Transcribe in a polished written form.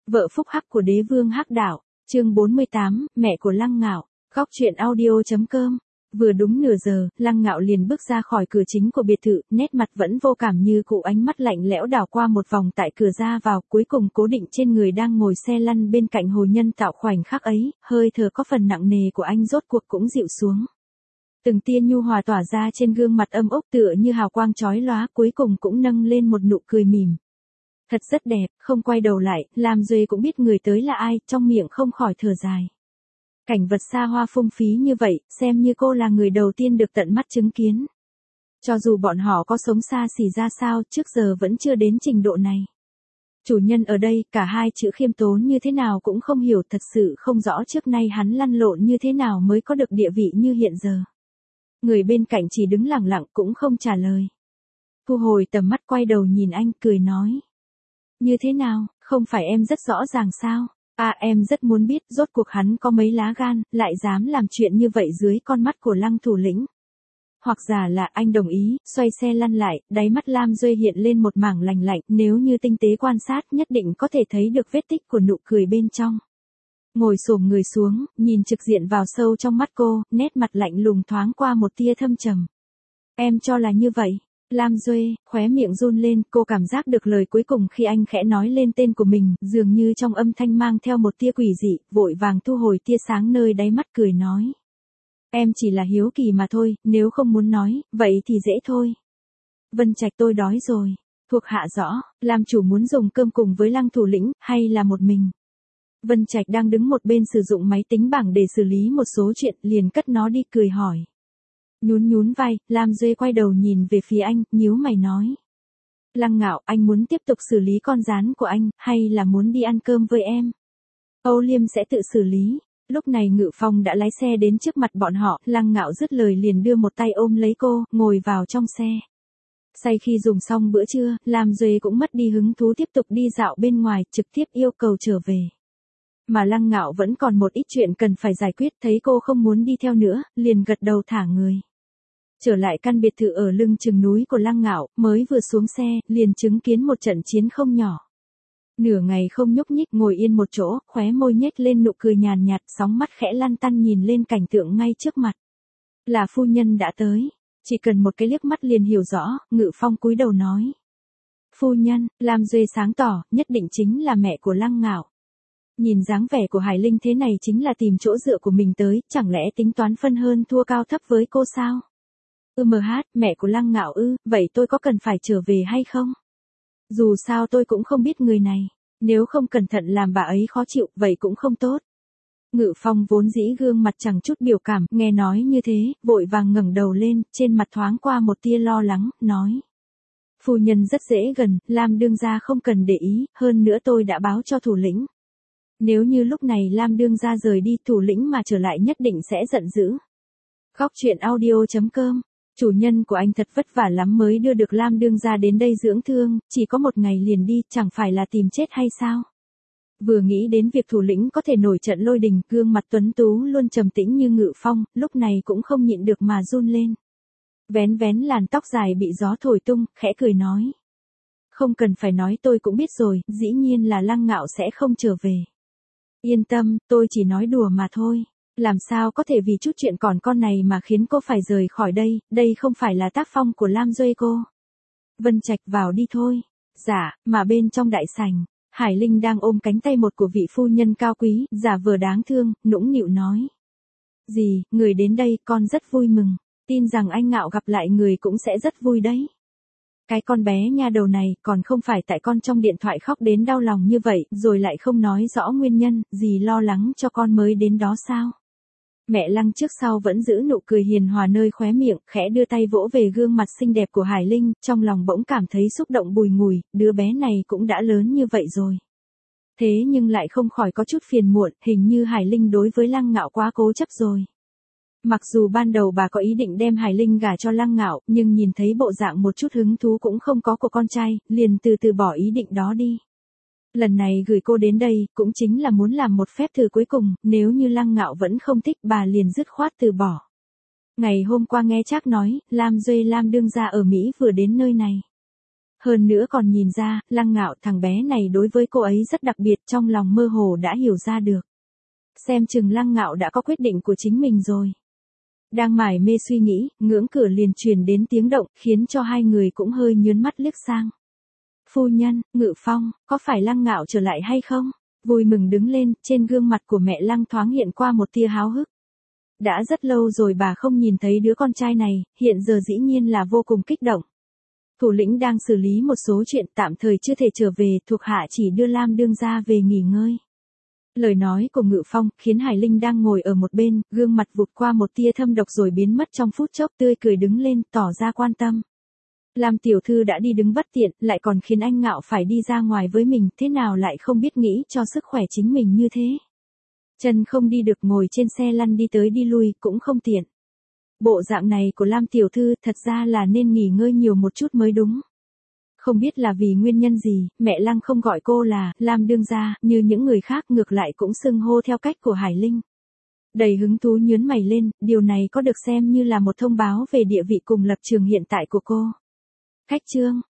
Vợ phúc hắc của đế vương hắc đạo, chương 48, mẹ của Lăng Ngạo, góc truyện audio.com. Vừa đúng nửa giờ, Lăng Ngạo liền bước ra khỏi cửa chính của biệt thự, nét mặt vẫn vô cảm như cũ, ánh mắt lạnh lẽo đảo qua một vòng tại cửa ra vào, cuối cùng cố định trên người đang ngồi xe lăn bên cạnh Hồ Nhân Tạo. Khoảnh khắc ấy, hơi thở có phần nặng nề của anh rốt cuộc cũng dịu xuống. Từng tia nhu hòa tỏa ra trên gương mặt âm ốc tựa như hào quang chói lóa, cuối cùng cũng nâng lên một nụ cười mỉm. Thật rất đẹp, không quay đầu lại, Lam Duệ cũng biết người tới là ai, trong miệng không khỏi thở dài. Cảnh vật xa hoa phung phí như vậy, xem như cô là người đầu tiên được tận mắt chứng kiến. Cho dù bọn họ có sống xa xỉ ra sao, trước giờ vẫn chưa đến trình độ này. Chủ nhân ở đây, cả hai chữ khiêm tốn như thế nào cũng không hiểu, thật sự không rõ trước nay hắn lăn lộn như thế nào mới có được địa vị như hiện giờ. Người bên cạnh chỉ đứng lặng lặng cũng không trả lời. Thu hồi tầm mắt quay đầu nhìn anh, cười nói. Như thế nào, không phải em rất rõ ràng sao? À, em rất muốn biết rốt cuộc hắn có mấy lá gan, lại dám làm chuyện như vậy dưới con mắt của Lăng thủ lĩnh. Hoặc giả là anh đồng ý, xoay xe lăn lại, đáy mắt Lam Duệ hiện lên một mảng lạnh lạnh, nếu như tinh tế quan sát nhất định có thể thấy được vết tích của nụ cười bên trong. Ngồi xổm người xuống, nhìn trực diện vào sâu trong mắt cô, nét mặt lạnh lùng thoáng qua một tia thâm trầm. Em cho là như vậy. Lam Duệ, khóe miệng run lên, cô cảm giác được lời cuối cùng khi anh khẽ nói lên tên của mình, dường như trong âm thanh mang theo một tia quỷ dị, vội vàng thu hồi tia sáng nơi đáy mắt, cười nói. Em chỉ là hiếu kỳ mà thôi, nếu không muốn nói, vậy thì dễ thôi. Vân Trạch, tôi đói rồi. Thuộc hạ rõ, làm chủ muốn dùng cơm cùng với Lăng thủ lĩnh, hay là một mình? Vân Trạch đang đứng một bên sử dụng máy tính bảng để xử lý một số chuyện, liền cất nó đi, cười hỏi. Nhún vai, Lam Duệ quay đầu nhìn về phía anh, nhíu mày nói. Lăng Ngạo, anh muốn tiếp tục xử lý con gián của anh, hay là muốn đi ăn cơm với em? Âu Liêm sẽ tự xử lý. Lúc này Ngự Phong đã lái xe đến trước mặt bọn họ, Lăng Ngạo dứt lời liền đưa một tay ôm lấy cô, ngồi vào trong xe. Sau khi dùng xong bữa trưa, Lam Duệ cũng mất đi hứng thú tiếp tục đi dạo bên ngoài, trực tiếp yêu cầu trở về. Mà Lăng Ngạo vẫn còn một ít chuyện cần phải giải quyết, thấy cô không muốn đi theo nữa, liền gật đầu thả người. Trở lại căn biệt thự ở lưng chừng núi của Lăng Ngạo, mới vừa xuống xe, liền chứng kiến một trận chiến không nhỏ. Nửa ngày không nhúc nhích, ngồi yên một chỗ, khóe môi nhếch lên nụ cười nhàn nhạt, sóng mắt khẽ lăn tăn nhìn lên cảnh tượng ngay trước mặt. Là phu nhân đã tới, chỉ cần một cái liếc mắt liền hiểu rõ, Ngự Phong cúi đầu nói. Phu nhân, Lam Duệ sáng tỏ, nhất định chính là mẹ của Lăng Ngạo. Nhìn dáng vẻ của Hải Linh thế này chính là tìm chỗ dựa của mình tới, chẳng lẽ tính toán phân hơn thua cao thấp với cô sao? Mẹ của Lăng Ngạo ư, vậy tôi có cần phải trở về hay không? Dù sao tôi cũng không biết người này, nếu không cẩn thận làm bà ấy khó chịu, vậy cũng không tốt. Ngự Phong vốn dĩ gương mặt chẳng chút biểu cảm, nghe nói như thế, vội vàng ngẩng đầu lên, trên mặt thoáng qua một tia lo lắng, nói. Phu nhân rất dễ gần, Lam đương gia không cần để ý, hơn nữa tôi đã báo cho thủ lĩnh. Nếu như lúc này Lam đương gia rời đi, thủ lĩnh mà trở lại nhất định sẽ giận dữ. Góc truyện audio.com. Chủ nhân của anh thật vất vả lắm mới đưa được Lam đương gia đến đây dưỡng thương, chỉ có một ngày liền đi, chẳng phải là tìm chết hay sao? Vừa nghĩ đến việc thủ lĩnh có thể nổi trận lôi đình, gương mặt tuấn tú luôn trầm tĩnh như Ngự Phong, lúc này cũng không nhịn được mà run lên. Vén làn tóc dài bị gió thổi tung, khẽ cười nói. Không cần phải nói, tôi cũng biết rồi, dĩ nhiên là Lăng Ngạo sẽ không trở về. Yên tâm, tôi chỉ nói đùa mà thôi. Làm sao có thể vì chút chuyện còn con này mà khiến cô phải rời khỏi đây không phải là tác phong của Lam Duệ cô. Vân Trạch, vào đi thôi. Dạ, mà bên trong đại sảnh, Hải Linh đang ôm cánh tay một của vị phu nhân cao quý, giả vờ đáng thương, nũng nịu nói. Dì, người đến đây, con rất vui mừng, tin rằng anh Ngạo gặp lại người cũng sẽ rất vui đấy. Cái con bé nha đầu này, còn không phải tại con trong điện thoại khóc đến đau lòng như vậy, rồi lại không nói rõ nguyên nhân, dì lo lắng cho con mới đến đó sao? Mẹ Lăng trước sau vẫn giữ nụ cười hiền hòa nơi khóe miệng, khẽ đưa tay vỗ về gương mặt xinh đẹp của Hải Linh, trong lòng bỗng cảm thấy xúc động bùi ngùi, đứa bé này cũng đã lớn như vậy rồi. Thế nhưng lại không khỏi có chút phiền muộn, hình như Hải Linh đối với Lăng Ngạo quá cố chấp rồi. Mặc dù ban đầu bà có ý định đem Hải Linh gả cho Lăng Ngạo, nhưng nhìn thấy bộ dạng một chút hứng thú cũng không có của con trai, liền từ từ bỏ ý định đó đi. Lần này gửi cô đến đây, cũng chính là muốn làm một phép thử cuối cùng, nếu như Lăng Ngạo vẫn không thích, bà liền dứt khoát từ bỏ. Ngày hôm qua nghe Trác nói, Lam đương gia ở Mỹ vừa đến nơi này. Hơn nữa còn nhìn ra, Lăng Ngạo thằng bé này đối với cô ấy rất đặc biệt, trong lòng mơ hồ đã hiểu ra được. Xem chừng Lăng Ngạo đã có quyết định của chính mình rồi. Đang mải mê suy nghĩ, ngưỡng cửa liền truyền đến tiếng động, khiến cho hai người cũng hơi nhớn mắt liếc sang. Phu nhân, Ngự Phong, có phải Lăng Ngạo trở lại hay không? Vui mừng đứng lên, trên gương mặt của mẹ Lăng thoáng hiện qua một tia háo hức. Đã rất lâu rồi bà không nhìn thấy đứa con trai này, hiện giờ dĩ nhiên là vô cùng kích động. Thủ lĩnh đang xử lý một số chuyện tạm thời chưa thể trở về, thuộc hạ chỉ đưa Lam đương gia về nghỉ ngơi. Lời nói của Ngự Phong khiến Hải Linh đang ngồi ở một bên, gương mặt vụt qua một tia thâm độc rồi biến mất trong phút chốc, tươi cười đứng lên, tỏ ra quan tâm. Lam tiểu thư đã đi đứng bất tiện, lại còn khiến anh Ngạo phải đi ra ngoài với mình, thế nào lại không biết nghĩ cho sức khỏe chính mình như thế. Chân không đi được, ngồi trên xe lăn đi tới đi lui cũng không tiện. Bộ dạng này của Lam tiểu thư thật ra là nên nghỉ ngơi nhiều một chút mới đúng. Không biết là vì nguyên nhân gì, mẹ Lăng không gọi cô là Lam đương gia, như những người khác, ngược lại cũng xưng hô theo cách của Hải Linh. Đầy hứng thú nhướng mày lên, điều này có được xem như là một thông báo về địa vị cùng lập trường hiện tại của cô. Khách trương,